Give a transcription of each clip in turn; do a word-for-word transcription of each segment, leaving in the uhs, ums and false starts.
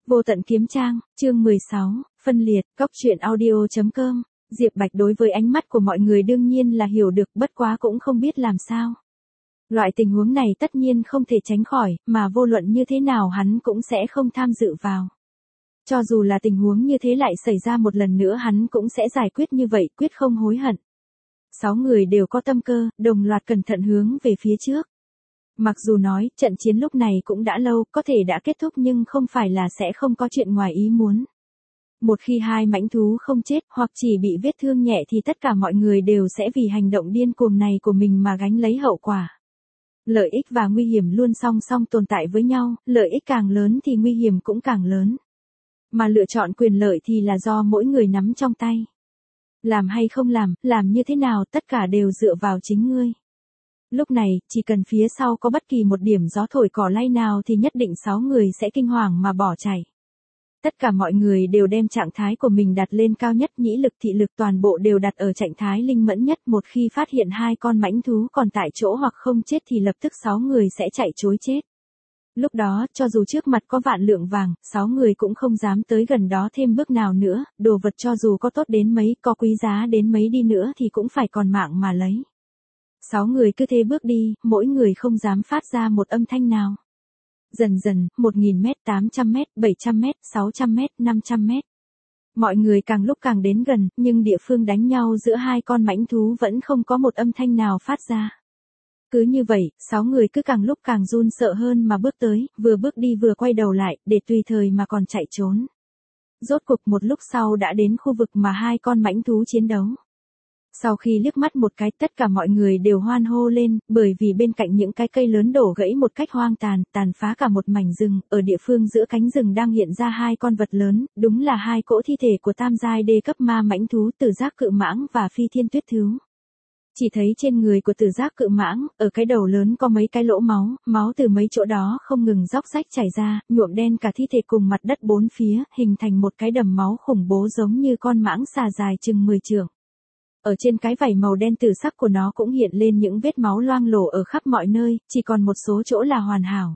Vô tận kiếm trang, chương mười sáu, phân liệt, góc truyện audio chấm com. Diệp Bạch đối với ánh mắt của mọi người đương nhiên là hiểu được, bất quá cũng không biết làm sao. Loại tình huống này tất nhiên không thể tránh khỏi, mà vô luận như thế nào hắn cũng sẽ không tham dự vào. Cho dù là tình huống như thế lại xảy ra một lần nữa hắn cũng sẽ giải quyết như vậy, quyết không hối hận. Sáu người đều có tâm cơ, đồng loạt cẩn thận hướng về phía trước. Mặc dù nói, trận chiến lúc này cũng đã lâu, có thể đã kết thúc nhưng không phải là sẽ không có chuyện ngoài ý muốn. Một khi hai mãnh thú không chết hoặc chỉ bị vết thương nhẹ thì tất cả mọi người đều sẽ vì hành động điên cuồng này của mình mà gánh lấy hậu quả. Lợi ích và nguy hiểm luôn song song tồn tại với nhau, lợi ích càng lớn thì nguy hiểm cũng càng lớn. Mà lựa chọn quyền lợi thì là do mỗi người nắm trong tay. Làm hay không làm, làm như thế nào tất cả đều dựa vào chính ngươi. Lúc này, chỉ cần phía sau có bất kỳ một điểm gió thổi cỏ lay nào thì nhất định sáu người sẽ kinh hoàng mà bỏ chạy. Tất cả mọi người đều đem trạng thái của mình đặt lên cao nhất, nhĩ lực thị lực toàn bộ đều đặt ở trạng thái linh mẫn nhất. Một khi phát hiện hai con mãnh thú còn tại chỗ hoặc không chết thì lập tức sáu người sẽ chạy trối chết. Lúc đó, cho dù trước mặt có vạn lượng vàng, sáu người cũng không dám tới gần đó thêm bước nào nữa, đồ vật cho dù có tốt đến mấy, có quý giá đến mấy đi nữa thì cũng phải còn mạng mà lấy. Sáu người cứ thế bước đi, mỗi người không dám phát ra một âm thanh nào. Dần dần, một nghìn mét, tám trăm mét, bảy trăm mét, sáu trăm mét, năm trăm mét. Mọi người càng lúc càng đến gần, nhưng địa phương đánh nhau giữa hai con mãnh thú vẫn không có một âm thanh nào phát ra. Cứ như vậy, sáu người cứ càng lúc càng run sợ hơn mà bước tới, vừa bước đi vừa quay đầu lại, để tùy thời mà còn chạy trốn. Rốt cục một lúc sau đã đến khu vực mà hai con mãnh thú chiến đấu. Sau khi liếc mắt một cái, tất cả mọi người đều hoan hô lên, bởi vì bên cạnh những cái cây lớn đổ gãy một cách hoang tàn, tàn phá cả một mảnh rừng, ở địa phương giữa cánh rừng đang hiện ra hai con vật lớn, đúng là hai cỗ thi thể của tam giai đê cấp ma mãnh thú Tử Giác Cự Mãng và Phi Thiên Tuyết Thú. Chỉ thấy trên người của Tử Giác Cự Mãng, ở cái đầu lớn có mấy cái lỗ máu, máu từ mấy chỗ đó không ngừng róc rách chảy ra, nhuộm đen cả thi thể cùng mặt đất bốn phía, hình thành một cái đầm máu khủng bố giống như con mãng xà dài chừng mười trượng. Ở trên cái vảy màu đen tử sắc của nó cũng hiện lên những vết máu loang lổ ở khắp mọi nơi, chỉ còn một số chỗ là hoàn hảo.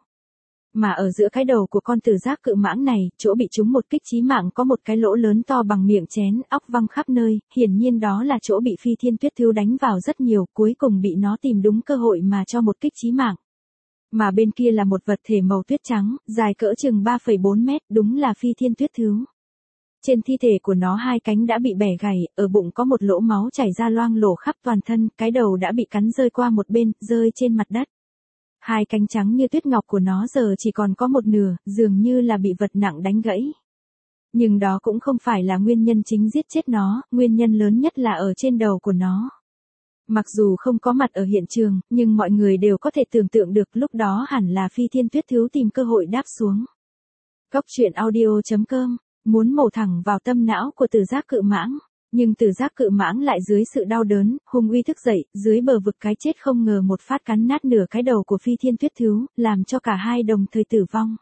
Mà ở giữa cái đầu của con Tử Giác Cự Mãng này, chỗ bị trúng một kích chí mạng có một cái lỗ lớn to bằng miệng chén, óc văng khắp nơi, hiển nhiên đó là chỗ bị Phi Thiên Tuyết Thú đánh vào rất nhiều, cuối cùng bị nó tìm đúng cơ hội mà cho một kích chí mạng. Mà bên kia là một vật thể màu tuyết trắng, dài cỡ chừng ba phẩy bốn mét, đúng là Phi Thiên Tuyết Thú. Trên thi thể của nó hai cánh đã bị bẻ gãy, ở bụng có một lỗ máu chảy ra loang lổ khắp toàn thân, cái đầu đã bị cắn rơi qua một bên, rơi trên mặt đất. Hai cánh trắng như tuyết ngọc của nó giờ chỉ còn có một nửa, dường như là bị vật nặng đánh gãy. Nhưng đó cũng không phải là nguyên nhân chính giết chết nó, nguyên nhân lớn nhất là ở trên đầu của nó. Mặc dù không có mặt ở hiện trường, nhưng mọi người đều có thể tưởng tượng được lúc đó hẳn là Phi Thiên Tuyết Thú tìm cơ hội đáp xuống. Góc truyện audio chấm com. Muốn mổ thẳng vào tâm não của Tử Giác Cự Mãng, nhưng Tử Giác Cự Mãng lại dưới sự đau đớn, hung uy thức dậy, dưới bờ vực cái chết không ngờ một phát cắn nát nửa cái đầu của Phi Thiên Tuyết Thú, làm cho cả hai đồng thời tử vong.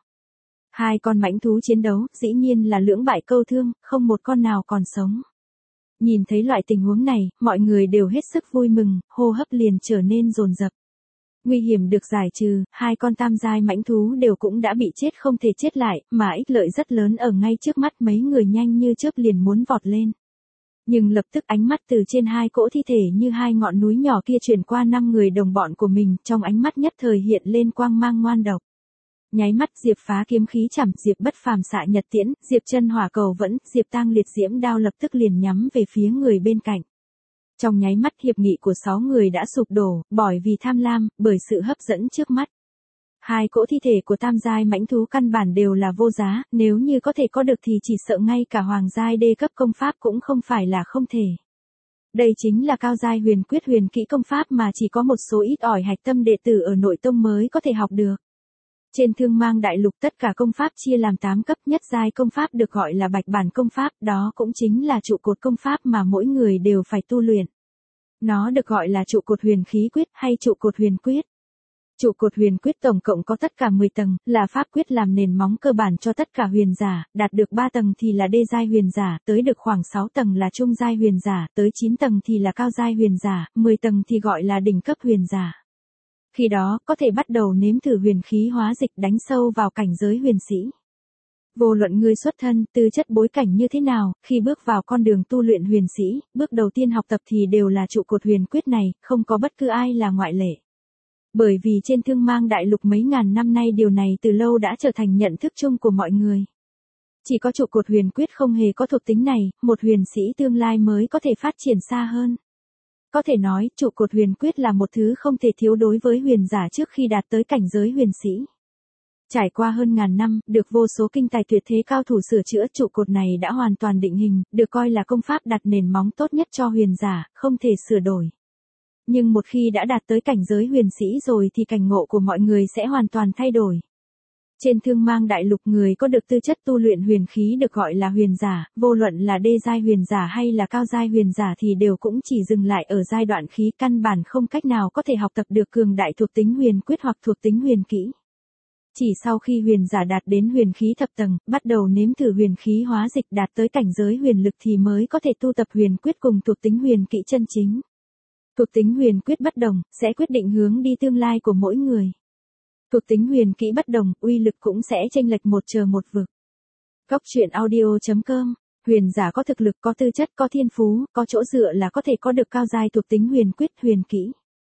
Hai con mãnh thú chiến đấu, dĩ nhiên là lưỡng bại câu thương, không một con nào còn sống. Nhìn thấy loại tình huống này, mọi người đều hết sức vui mừng, hô hấp liền trở nên dồn dập. Nguy hiểm được giải trừ, hai con tam giai mãnh thú đều cũng đã bị chết không thể chết lại, mà ích lợi rất lớn ở ngay trước mắt, mấy người nhanh như chớp liền muốn vọt lên. Nhưng lập tức ánh mắt từ trên hai cỗ thi thể như hai ngọn núi nhỏ kia chuyển qua năm người đồng bọn của mình, trong ánh mắt nhất thời hiện lên quang mang ngoan độc. Nháy mắt Diệp Phá kiếm khí chảm, Diệp Bất Phàm xạ nhật tiễn, Diệp Chân hỏa cầu vẫn, Diệp Tang liệt diễm đao lập tức liền nhắm về phía người bên cạnh. Trong nháy mắt hiệp nghị của sáu người đã sụp đổ, bởi vì tham lam, bởi sự hấp dẫn trước mắt. Hai cỗ thi thể của tam giai mãnh thú căn bản đều là vô giá, nếu như có thể có được thì chỉ sợ ngay cả hoàng giai đê cấp công pháp cũng không phải là không thể. Đây chính là cao giai huyền quyết huyền kỹ công pháp mà chỉ có một số ít ỏi hạch tâm đệ tử ở nội tông mới có thể học được. Trên Thương Mang Đại Lục tất cả công pháp chia làm tám cấp, nhất giai công pháp được gọi là bạch bản công pháp, đó cũng chính là trụ cột công pháp mà mỗi người đều phải tu luyện. Nó được gọi là trụ cột huyền khí quyết hay trụ cột huyền quyết. Trụ cột huyền quyết tổng cộng có tất cả mười tầng, là pháp quyết làm nền móng cơ bản cho tất cả huyền giả, đạt được ba tầng thì là đê giai huyền giả, tới được khoảng sáu tầng là trung giai huyền giả, tới chín tầng thì là cao giai huyền giả, mười tầng thì gọi là đỉnh cấp huyền giả. Khi đó, có thể bắt đầu nếm thử huyền khí hóa dịch đánh sâu vào cảnh giới huyền sĩ. Vô luận ngươi xuất thân, tư chất bối cảnh như thế nào, khi bước vào con đường tu luyện huyền sĩ, bước đầu tiên học tập thì đều là trụ cột huyền quyết này, không có bất cứ ai là ngoại lệ. Bởi vì trên thương mang đại lục mấy ngàn năm nay điều này từ lâu đã trở thành nhận thức chung của mọi người. Chỉ có trụ cột huyền quyết không hề có thuộc tính này, một huyền sĩ tương lai mới có thể phát triển xa hơn. Có thể nói, trụ cột huyền quyết là một thứ không thể thiếu đối với huyền giả trước khi đạt tới cảnh giới huyền sĩ. Trải qua hơn ngàn năm, được vô số kinh tài tuyệt thế cao thủ sửa chữa, trụ cột này đã hoàn toàn định hình, được coi là công pháp đặt nền móng tốt nhất cho huyền giả, không thể sửa đổi. Nhưng một khi đã đạt tới cảnh giới huyền sĩ rồi thì cảnh ngộ của mọi người sẽ hoàn toàn thay đổi. Trên thương mang đại lục, người có được tư chất tu luyện huyền khí được gọi là huyền giả, vô luận là đê giai huyền giả hay là cao giai huyền giả thì đều cũng chỉ dừng lại ở giai đoạn khí, căn bản không cách nào có thể học tập được cường đại thuộc tính huyền quyết hoặc thuộc tính huyền kỹ. Chỉ sau khi huyền giả đạt đến huyền khí thập tầng, bắt đầu nếm thử huyền khí hóa dịch, đạt tới cảnh giới huyền lực thì mới có thể tu tập huyền quyết cùng thuộc tính huyền kỹ chân chính. Thuộc tính huyền quyết bất đồng, sẽ quyết định hướng đi tương lai của mỗi người. Thuộc tính huyền kỹ bất đồng, uy lực cũng sẽ chênh lệch một trời một vực. Góc truyện audio chấm com, huyền giả có thực lực, có tư chất, có thiên phú, có chỗ dựa là có thể có được cao giai thuộc tính huyền quyết, huyền kỹ.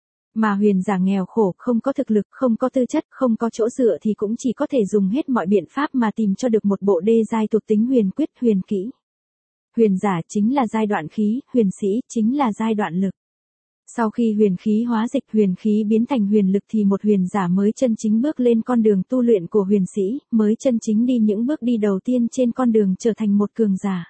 Mà huyền giả nghèo khổ, không có thực lực, không có tư chất, không có chỗ dựa thì cũng chỉ có thể dùng hết mọi biện pháp mà tìm cho được một bộ đê giai thuộc tính huyền quyết, huyền kỹ. Huyền giả chính là giai đoạn khí, huyền sĩ chính là giai đoạn lực. Sau khi huyền khí hóa dịch, huyền khí biến thành huyền lực thì một huyền giả mới chân chính bước lên con đường tu luyện của huyền sĩ, mới chân chính đi những bước đi đầu tiên trên con đường trở thành một cường giả.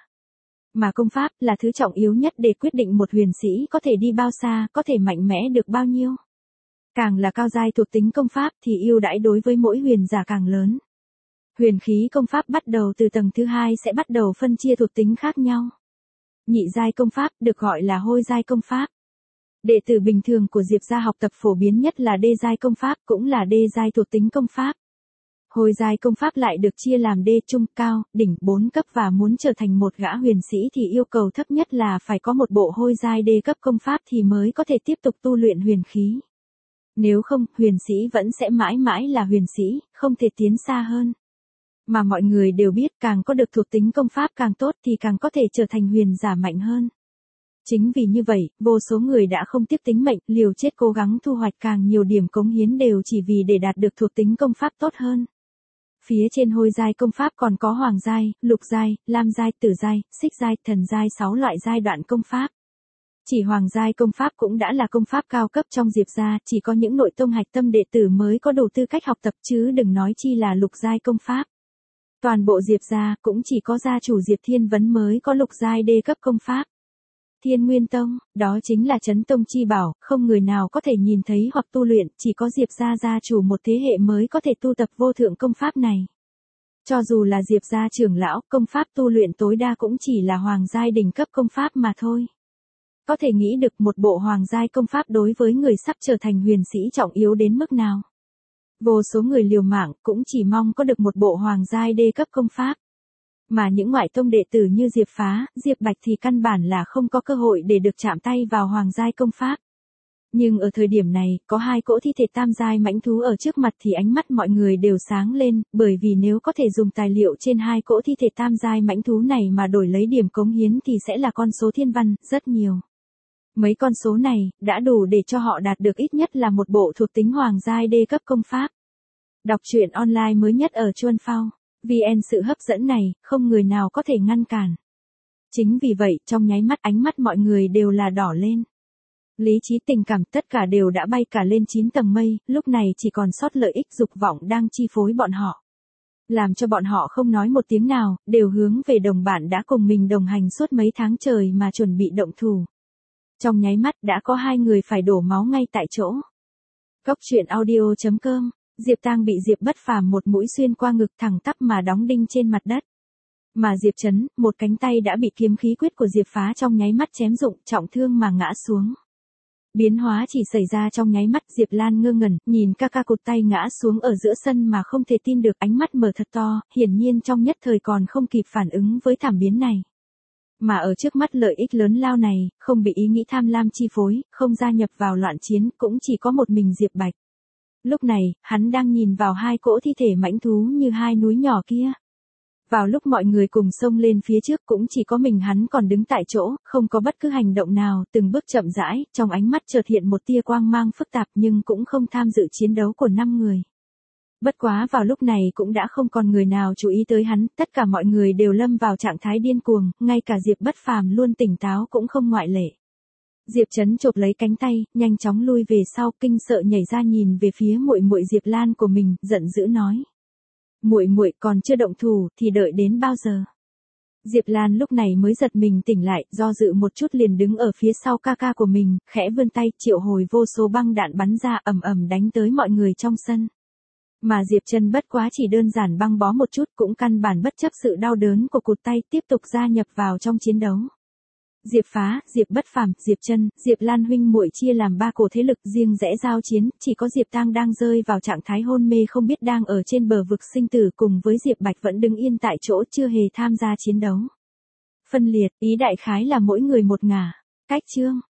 Mà công pháp là thứ trọng yếu nhất để quyết định một huyền sĩ có thể đi bao xa, có thể mạnh mẽ được bao nhiêu. Càng là cao giai thuộc tính công pháp thì ưu đãi đối với mỗi huyền giả càng lớn. Huyền khí công pháp bắt đầu từ tầng thứ hai sẽ bắt đầu phân chia thuộc tính khác nhau. Nhị giai công pháp được gọi là hôi giai công pháp. Đệ tử bình thường của Diệp gia học tập phổ biến nhất là đê giai công pháp, cũng là đê giai thuộc tính công pháp. Hôi giai công pháp lại được chia làm đê, trung, cao, đỉnh, bốn cấp, và muốn trở thành một gã huyền sĩ thì yêu cầu thấp nhất là phải có một bộ hôi giai đê cấp công pháp thì mới có thể tiếp tục tu luyện huyền khí. Nếu không, huyền sĩ vẫn sẽ mãi mãi là huyền sĩ, không thể tiến xa hơn. Mà mọi người đều biết, càng có được thuộc tính công pháp càng tốt thì càng có thể trở thành huyền giả mạnh hơn. Chính vì như vậy, vô số người đã không tiếc tính mệnh, liều chết cố gắng thu hoạch càng nhiều điểm cống hiến đều chỉ vì để đạt được thuộc tính công pháp tốt hơn. Phía trên hôi giai công pháp còn có hoàng giai, lục giai, lam giai, tử giai, xích giai, thần giai, sáu loại giai đoạn công pháp. Chỉ hoàng giai công pháp cũng đã là công pháp cao cấp trong Diệp gia, chỉ có những nội tông hạch tâm đệ tử mới có đủ tư cách học tập chứ đừng nói chi là lục giai công pháp. Toàn bộ Diệp gia cũng chỉ có gia chủ Diệp Thiên Vấn mới có lục giai đê cấp công pháp. Thiên Nguyên Tông, đó chính là chấn tông chi bảo, không người nào có thể nhìn thấy hoặc tu luyện, chỉ có Diệp gia gia chủ một thế hệ mới có thể tu tập vô thượng công pháp này. Cho dù là Diệp gia trưởng lão, công pháp tu luyện tối đa cũng chỉ là hoàng giai đỉnh cấp công pháp mà thôi. Có thể nghĩ được một bộ hoàng giai công pháp đối với người sắp trở thành huyền sĩ trọng yếu đến mức nào. Vô số người liều mạng cũng chỉ mong có được một bộ hoàng giai đê cấp công pháp. Mà những ngoại tông đệ tử như Diệp Phá, Diệp Bạch thì căn bản là không có cơ hội để được chạm tay vào hoàng giai công pháp. Nhưng ở thời điểm này, có hai cỗ thi thể tam giai mãnh thú ở trước mặt thì ánh mắt mọi người đều sáng lên, bởi vì nếu có thể dùng tài liệu trên hai cỗ thi thể tam giai mãnh thú này mà đổi lấy điểm cống hiến thì sẽ là con số thiên văn, rất nhiều. Mấy con số này, đã đủ để cho họ đạt được ít nhất là một bộ thuộc tính hoàng giai đê cấp công pháp. Đọc truyện online mới nhất ở Chuan Phao. vê en sự hấp dẫn này, không người nào có thể ngăn cản. Chính vì vậy, trong nháy mắt ánh mắt mọi người đều là đỏ lên. Lý trí tình cảm tất cả đều đã bay cả lên chín tầng mây, lúc này chỉ còn sót lợi ích dục vọng đang chi phối bọn họ. Làm cho bọn họ không nói một tiếng nào, đều hướng về đồng bạn đã cùng mình đồng hành suốt mấy tháng trời mà chuẩn bị động thủ. Trong nháy mắt đã có hai người phải đổ máu ngay tại chỗ. Góc truyện audio chấm com, Diệp Tang bị Diệp Bất Phàm một mũi xuyên qua ngực thẳng tắp mà đóng đinh trên mặt đất. Mà Diệp Chấn, một cánh tay đã bị kiếm khí quyết của Diệp Phá trong nháy mắt chém rụng, trọng thương mà ngã xuống. Biến hóa chỉ xảy ra trong nháy mắt, Diệp Lan ngơ ngẩn, nhìn ca ca cụt tay ngã xuống ở giữa sân mà không thể tin được, ánh mắt mở thật to, hiển nhiên trong nhất thời còn không kịp phản ứng với thảm biến này. Mà ở trước mắt lợi ích lớn lao này, không bị ý nghĩ tham lam chi phối, không gia nhập vào loạn chiến, cũng chỉ có một mình Diệp Bạch. Lúc này, hắn đang nhìn vào hai cỗ thi thể mãnh thú như hai núi nhỏ kia. Vào lúc mọi người cùng xông lên phía trước cũng chỉ có mình hắn còn đứng tại chỗ, không có bất cứ hành động nào, từng bước chậm rãi, trong ánh mắt chợt hiện một tia quang mang phức tạp nhưng cũng không tham dự chiến đấu của năm người. Bất quá vào lúc này cũng đã không còn người nào chú ý tới hắn, tất cả mọi người đều lâm vào trạng thái điên cuồng, ngay cả Diệp Bất Phàm luôn tỉnh táo cũng không ngoại lệ. Diệp Trấn chộp lấy cánh tay, nhanh chóng lui về sau, kinh sợ nhảy ra nhìn về phía muội muội Diệp Lan của mình, giận dữ nói: "Muội muội còn chưa động thủ thì đợi đến bao giờ?" Diệp Lan lúc này mới giật mình tỉnh lại, do dự một chút liền đứng ở phía sau ca ca của mình, khẽ vươn tay, triệu hồi vô số băng đạn bắn ra ầm ầm đánh tới mọi người trong sân. Mà Diệp Trân bất quá chỉ đơn giản băng bó một chút, cũng căn bản bất chấp sự đau đớn của cụt tay, tiếp tục gia nhập vào trong chiến đấu. Diệp Phá, Diệp Bất Phàm, Diệp Trân, Diệp Lan huynh muội chia làm ba cổ thế lực riêng rẽ giao chiến, chỉ có Diệp Tang đang rơi vào trạng thái hôn mê không biết đang ở trên bờ vực sinh tử, cùng với Diệp Bạch vẫn đứng yên tại chỗ chưa hề tham gia chiến đấu. Phân liệt, ý đại khái là mỗi người một ngả. Cách chương